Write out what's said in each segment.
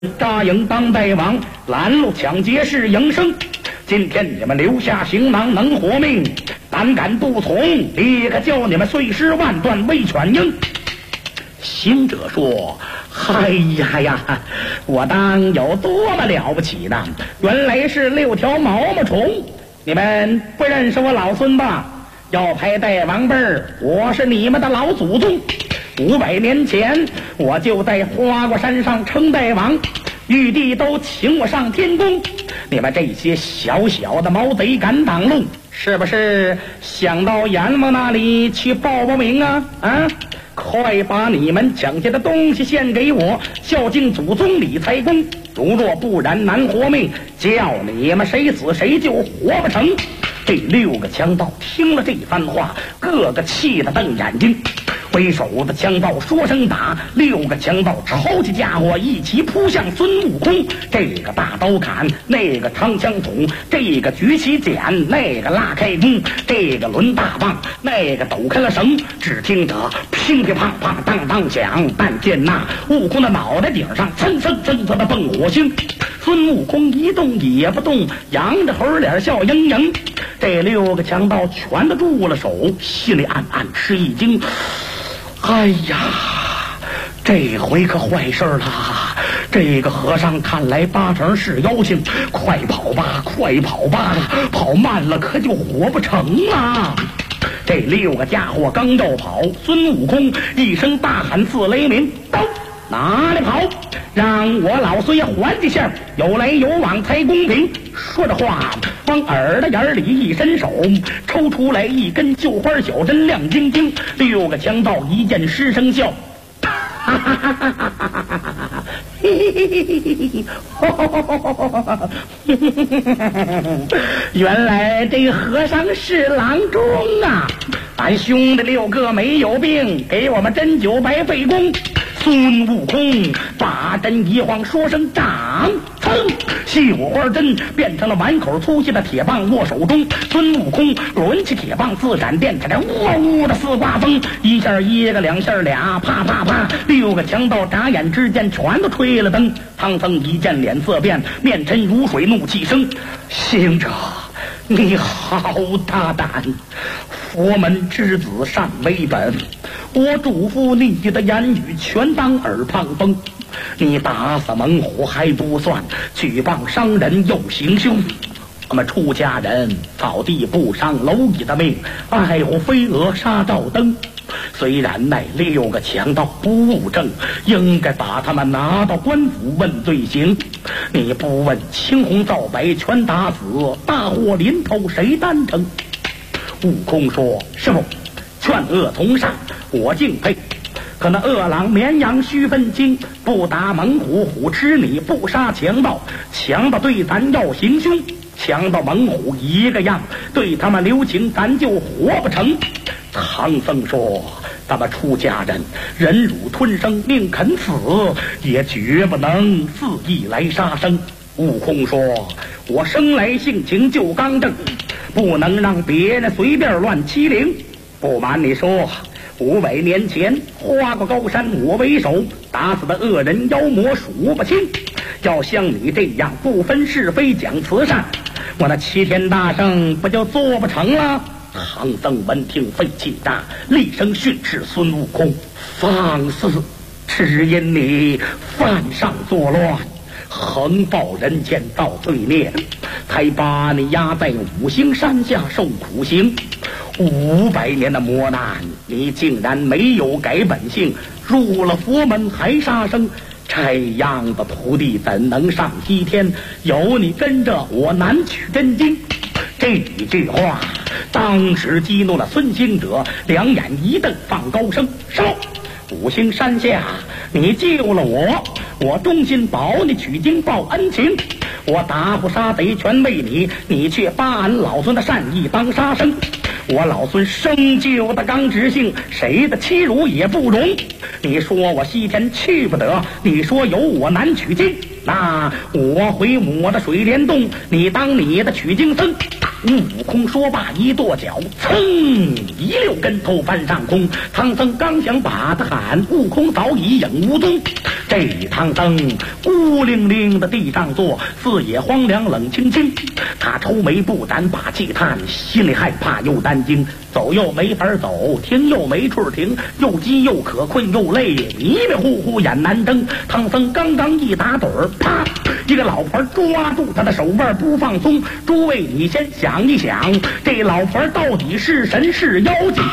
扎营当大王，拦路抢劫是营生。今天你们留下行囊能活命，胆敢不从，立刻叫你们碎尸万段为犬鹰。行者说：哎呀，我当有多么了不起呢？原来是6条毛毛虫，你们不认识我老孙吧？要排大王辈儿，我是你们的老祖宗。500年前，我就在花果山上称大王，玉帝都请我上天宫。你们这些小小的毛贼敢挡路，是不是想到阎王那里去报名啊？快把你们抢劫的东西献给我，孝敬祖宗理财公。如若不然，难活命，叫你们谁死谁就活不成。这6个强盗听了这番话，个个气得瞪眼睛。为首的强盗说声打，6个强盗抄起家伙一齐扑向孙悟空。这个大刀砍，那个长枪捅，这个举起剪，那个拉开弓，这个抡大棒，那个抖开了绳。只听得乒乒乓乓当当响，但见那悟空的脑袋顶上蹭蹭蹭蹭的蹦火星。孙悟空一动也不动，扬着猴脸笑盈盈。这6个强盗全都住了手，心里暗暗吃一惊。哎呀，这回可坏事了！这个和尚看来8成是妖精，快跑吧，快跑吧！跑慢了可就活不成了。这6个家伙刚要跑，孙悟空一声大喊似雷鸣：走！哪里跑？让我老孙爷还几下，有来有往才公平。说着话，往耳朵眼里一伸手，抽出来一根绣花小针，亮晶晶。6个强盗一见失声笑，哈哈哈哈哈哈！原来这和尚是郎中啊！俺兄弟6个没有病，给我们针灸白费功。孙悟空把针一晃，说声掌，噌，细五花针变成了碗口粗细的铁棒，握手中。孙悟空抡起铁棒，自闪电，这呜呜的似刮风，一下1个，2下2，啪啪啪，6个强盗眨眼之间全都吹了灯。唐僧一见脸色变，面沉如水，怒气生：行者，你好大胆！佛门之子善为本，我嘱咐你的言语全当耳旁风。你打死猛虎还不算，举棒伤人又行凶。我们出家人草地不伤蝼蚁的命，爱护飞蛾杀照灯。虽然那6个强盗不务正，应该把他们拿到官府问罪行。你不问青红皂白全打死，大祸临头谁担承？悟空说：师傅，劝恶从善，我敬佩。可那饿狼绵羊须分清，不打猛虎虎吃你，不杀强盗强盗对咱要行凶。强盗猛虎一个样，对他们留情咱就活不成。唐僧说：咱们出家人忍辱吞声，宁肯死也绝不能肆意来杀生。悟空说：我生来性情就刚正，不能让别人随便乱欺凌。不瞒你说，500年前花果高山我为首，打死的恶人妖魔数不清。要像你这样不分是非讲慈善，我那齐天大圣不就做不成了？唐僧闻听肺气大，厉声训斥孙悟空：放肆！只因你犯上作乱，横暴人间造罪孽，才把你压在五行山下受苦刑。500年的磨难，你竟然没有改本性，入了佛门还杀生。这样的徒弟怎能上西天？有你跟着我难取真经。这句话当时激怒了孙行者，两眼一瞪，放高声：烧！五行山下你救了我，我忠心保你取经报恩情。我打虎杀贼全为你，你却把俺老孙的善意当杀生。我老孙生就的刚直性，谁的欺辱也不容。你说我西天去不得，你说有我难取经，那我回我的水帘洞，你当你的取经僧。悟空说罢一跺脚，噌一溜跟头翻上空。唐僧刚想把他喊，悟空早已影无踪。 这趟灯孤零零的地上坐，四野荒凉冷清清。他愁眉不展把气叹，心里害怕又担惊。走又没法走，停又没处停，又饥又渴困又累，迷迷糊糊眼难睁。唐僧刚刚一打盹儿，啪！一个老婆抓住他的手腕不放松。诸位，你先想一想，这老婆到底是神是妖精？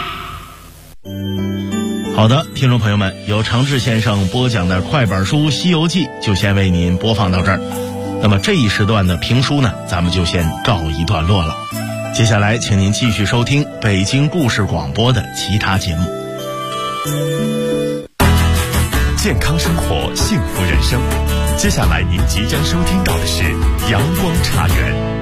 好的，听众朋友们，由常志先生播讲的快板书《西游记》就先为您播放到这儿。那么这一时段的评书呢，咱们就先告一段落了。接下来请您继续收听北京故事广播的其他节目。 健康生活，幸福人生。接下来您即将收听到的是阳光茶园。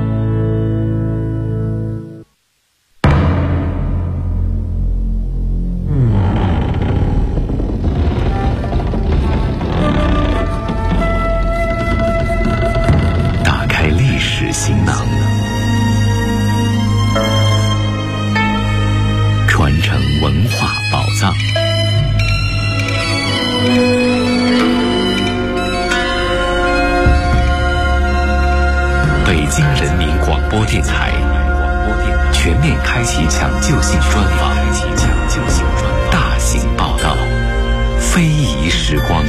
行囊，传承文化宝藏。北京人民广播电台全面开启抢救性专访，大型报道，非遗时光。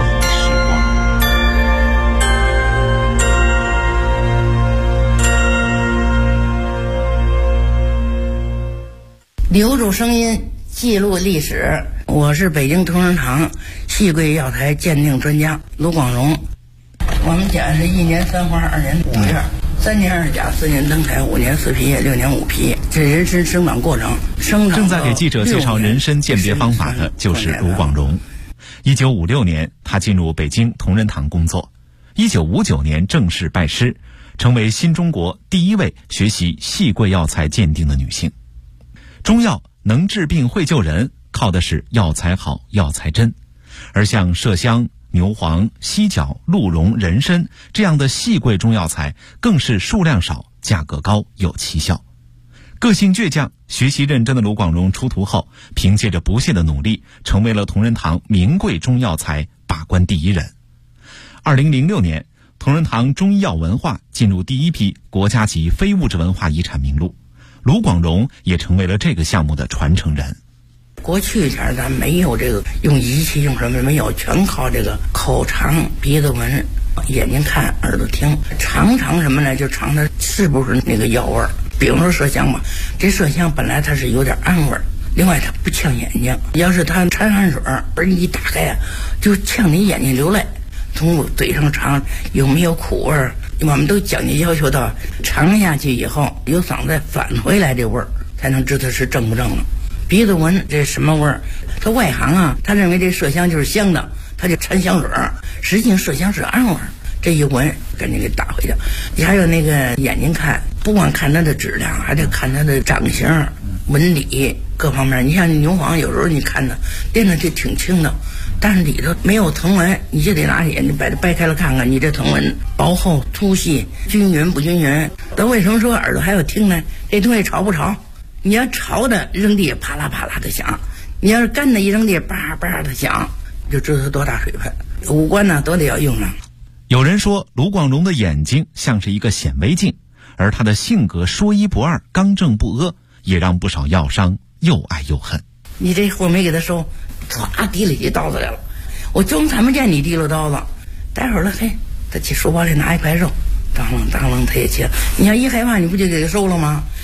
留住声音，记录历史。我是北京同仁堂细桂药材鉴定专家卢广荣。我们家是1年3花2年5月，3年2甲4年灯台5年4皮叶6年5皮，这人参生长过程。 正在给记者介绍人参鉴别方法的就是卢广荣。1956年，他进入北京同仁堂工作。1959年正式拜师，成为新中国第一位学习细桂药材鉴定的女性。中药能治病会救人，靠的是药材好药材真，而像麝香、牛黄、犀角、鹿茸、人参这样的细桂中药材更是数量少，价格高，有奇效。个性倔强、学习认真的卢广荣出徒后，凭借着不懈的努力，成为了同仁堂名贵中药材把关第一人。2006年，同仁堂中医药文化进入第一批国家级非物质文化遗产名录，卢广荣也成为了这个项目的传承人。 过去前咱没有这个用仪器用什么没有，全靠这个口尝、鼻子闻、眼睛看、耳朵听，尝什么呢？就尝它是不是那个药味儿。比如说麝香吧，这麝香本来它是有点暗味儿，另外它不呛眼睛，要是它掺汗水而你一打开啊，就呛你眼睛流泪。从嘴上尝有没有苦味儿，我们都讲究要求到尝下去以后有嗓子返回来这味儿，才能知道是正不正了。鼻子闻这什么味儿？他外行啊，他认为这麝香就是香的，他就掺香水，实际上麝香是暗味儿。这一闻赶紧给打回去。你还有那个眼睛看，不光看它的质量，还得看它的长形、纹理各方面。你像牛黄，有时候你看它掂着就挺轻的，但是里头没有藤纹，你就得拿眼睛把它掰开了看看，你这藤纹薄厚、粗细、均匀不均匀。那为什么说耳朵还要听呢？这东西潮不潮？你要潮的扔地啪啦啪啦的响，你要是干的一扔地叭叭的响，就知道它多大水分。五官呢都得要用上。 有人说卢广荣的眼睛像是一个显微镜，而他的性格说一不二、刚正不阿，也让不少药商又爱又恨。 你这货没给他收，唰提了起刀子来了，我装看不见你提了刀子，待会儿了，嘿，他去书包里拿一块肉，当啷当啷他也切。你要一害怕，你不就给他收了吗？